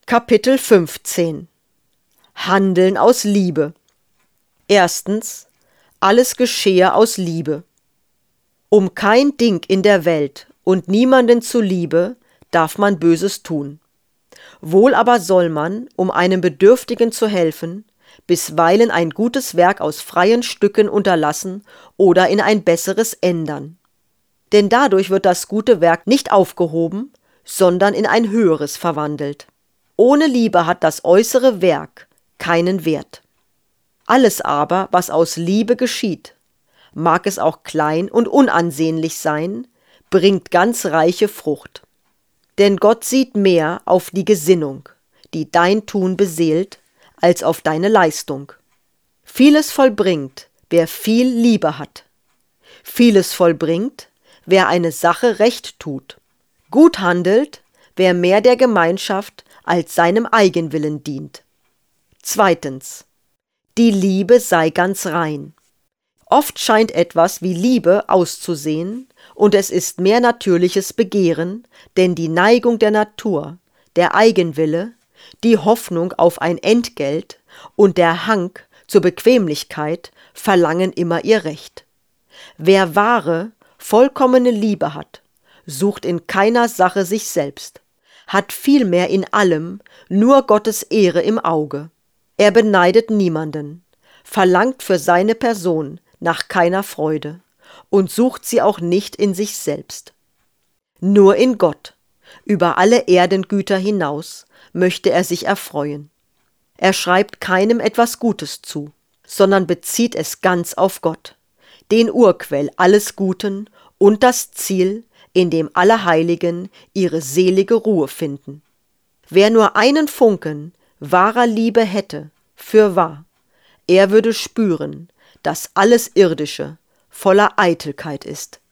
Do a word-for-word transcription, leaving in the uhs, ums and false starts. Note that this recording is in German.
Kapitel fünfzehn. Handeln aus Liebe. Erstens. Alles geschehe aus Liebe. Um kein Ding in der Welt und niemanden zuliebe, darf man Böses tun. Wohl aber soll man, um einem Bedürftigen zu helfen, bisweilen ein gutes Werk aus freien Stücken unterlassen oder in ein besseres ändern. Denn dadurch wird das gute Werk nicht aufgehoben, sondern in ein höheres verwandelt. Ohne Liebe hat das äußere Werk keinen Wert. Alles aber, was aus Liebe geschieht, mag es auch klein und unansehnlich sein, bringt ganz reiche Frucht. Denn Gott sieht mehr auf die Gesinnung, die dein Tun beseelt, als auf deine Leistung. Vieles vollbringt, wer viel Liebe hat. Vieles vollbringt, wer eine Sache recht tut. Gut handelt, wer mehr der Gemeinschaft als seinem Eigenwillen dient. Zweitens. Die Liebe sei ganz rein. Oft scheint etwas wie Liebe auszusehen, und es ist mehr natürliches Begehren, denn die Neigung der Natur, der Eigenwille, die Hoffnung auf ein Entgelt und der Hang zur Bequemlichkeit verlangen immer ihr Recht. Wer wahre, vollkommene Liebe hat, sucht in keiner Sache sich selbst, hat vielmehr in allem nur Gottes Ehre im Auge. Er beneidet niemanden, verlangt für seine Person nach keiner Freude und sucht sie auch nicht in sich selbst. Nur in Gott, über alle Erdengüter hinaus, möchte er sich erfreuen. Er schreibt keinem etwas Gutes zu, sondern bezieht es ganz auf Gott, den Urquell alles Guten und das Ziel, in dem alle Heiligen ihre selige Ruhe finden. Wer nur einen Funken wahrer Liebe hätte, fürwahr, er würde spüren, dass alles Irdische voller Eitelkeit ist.